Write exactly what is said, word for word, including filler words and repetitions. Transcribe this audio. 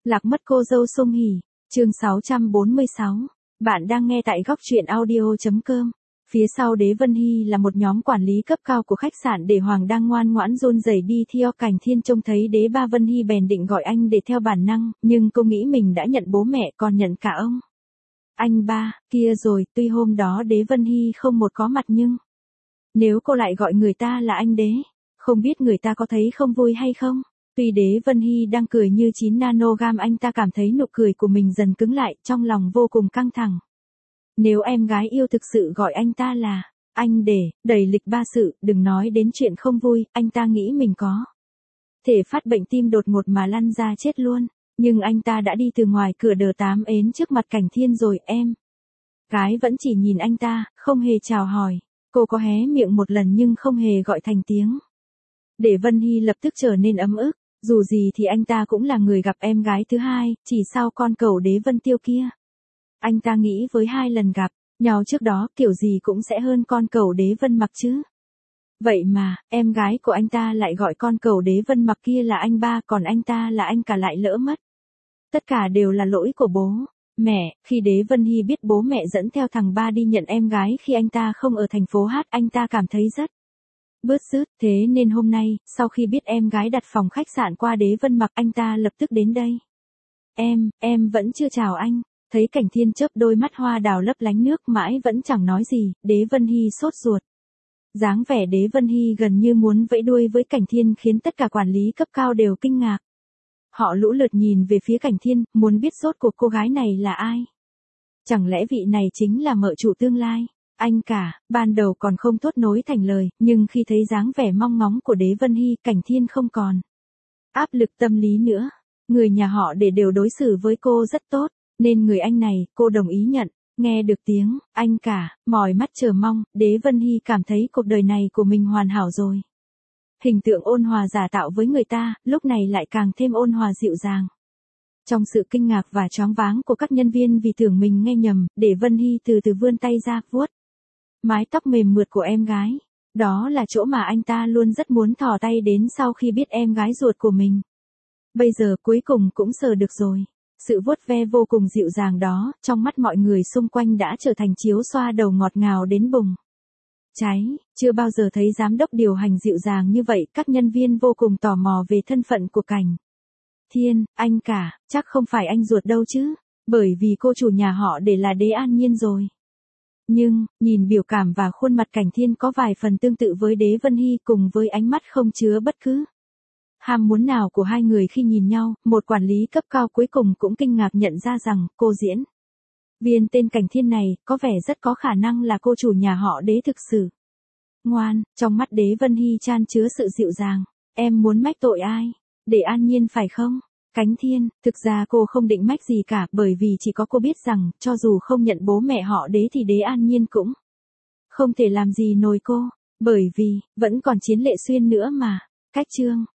Lạc mất cô dâu Sung Hỉ, chương sáu trăm bốn mươi sáu. Bạn đang nghe tại góc truyện audio.com. Phía sau Đế Vân Hy là một nhóm quản lý cấp cao của khách sạn Để Hoàng đang ngoan ngoãn run rẩy đi theo Cảnh Thiên. Trông thấy Đế Ba Vân Hy bèn định gọi anh để theo bản năng, nhưng cô nghĩ mình đã nhận bố mẹ còn nhận cả ông. Anh ba, kia rồi, tuy hôm đó Đế Vân Hy không một có mặt nhưng... Nếu cô lại gọi người ta là anh Đế, không biết người ta có thấy không vui hay không? Tuy Đế Vân Hy đang cười như chín nanogam, anh ta cảm thấy nụ cười của mình dần cứng lại, trong lòng vô cùng căng thẳng. Nếu em gái yêu thực sự gọi anh ta là anh Để, đầy lịch ba sự, đừng nói đến chuyện không vui, anh ta nghĩ mình có thể phát bệnh tim đột ngột mà lăn ra chết luôn. Nhưng anh ta đã đi từ ngoài cửa đờ tám ến trước mặt Cảnh Thiên rồi. Em gái vẫn chỉ nhìn anh ta, không hề chào hỏi. Cô có hé miệng một lần nhưng không hề gọi thành tiếng. Để Vân Hy lập tức trở nên ấm ức. Dù gì thì anh ta cũng là người gặp em gái thứ hai, chỉ sau con cẩu Đế Vân Tiêu kia. Anh ta nghĩ với hai lần gặp nhau trước đó kiểu gì cũng sẽ hơn con cẩu Đế Vân Mặc chứ. Vậy mà, em gái của anh ta lại gọi con cẩu Đế Vân Mặc kia là anh ba, còn anh ta là anh cả lại lỡ mất. Tất cả đều là lỗi của bố mẹ. Khi Đế Vân Hy biết bố mẹ dẫn theo thằng ba đi nhận em gái khi anh ta không ở thành phố Hát, anh ta cảm thấy rất bứt rứt. Thế nên hôm nay, sau khi biết em gái đặt phòng khách sạn qua Đế Vân Mặc, anh ta lập tức đến đây. Em, em vẫn chưa chào anh. Thấy Cảnh Thiên chớp đôi mắt hoa đào lấp lánh nước mãi vẫn chẳng nói gì, Đế Vân Hy sốt ruột. Dáng vẻ Đế Vân Hy gần như muốn vẫy đuôi với Cảnh Thiên khiến tất cả quản lý cấp cao đều kinh ngạc. Họ lũ lượt nhìn về phía Cảnh Thiên, muốn biết rốt cuộc cô gái này là ai. Chẳng lẽ vị này chính là mợ chủ tương lai? Anh cả, ban đầu còn không thốt nối thành lời, nhưng khi thấy dáng vẻ mong ngóng của Đế Vân Hy, Cảnh Thiên không còn áp lực tâm lý nữa. Người nhà họ Để đều đối xử với cô rất tốt, nên người anh này, cô đồng ý nhận. Nghe được tiếng anh cả, mỏi mắt chờ mong, Đế Vân Hy cảm thấy cuộc đời này của mình hoàn hảo rồi. Hình tượng ôn hòa giả tạo với người ta, lúc này lại càng thêm ôn hòa dịu dàng. Trong sự kinh ngạc và choáng váng của các nhân viên vì tưởng mình nghe nhầm, Đế Vân Hy từ từ vươn tay ra, vuốt mái tóc mềm mượt của em gái. Đó là chỗ mà anh ta luôn rất muốn thò tay đến sau khi biết em gái ruột của mình. Bây giờ cuối cùng cũng sờ được rồi. Sự vuốt ve vô cùng dịu dàng đó, trong mắt mọi người xung quanh đã trở thành chiếu xoa đầu ngọt ngào đến bùng cháy. Chưa bao giờ thấy giám đốc điều hành dịu dàng như vậy. Các nhân viên vô cùng tò mò về thân phận của Cảnh Thiên. Anh cả, chắc không phải anh ruột đâu chứ, bởi vì cô chủ nhà họ Để là Đế An Nhiên rồi. Nhưng, nhìn biểu cảm và khuôn mặt Cảnh Thiên có vài phần tương tự với Đế Vân Hy, cùng với ánh mắt không chứa bất cứ ham muốn nào của hai người khi nhìn nhau. Một quản lý cấp cao cuối cùng cũng kinh ngạc nhận ra rằng cô diễn viên tên Cảnh Thiên này có vẻ rất có khả năng là cô chủ nhà họ Đế thực sự. Ngoan, trong mắt Đế Vân Hy chan chứa sự dịu dàng. Em muốn mách tội ai? Để An Nhiên phải không? Cảnh Thiên, thực ra cô không định mách gì cả, bởi vì chỉ có cô biết rằng, cho dù không nhận bố mẹ họ Đế thì Đế An Nhiên cũng không thể làm gì nổi cô, bởi vì, vẫn còn Chiến Lệ Xuyên nữa mà. Cách chương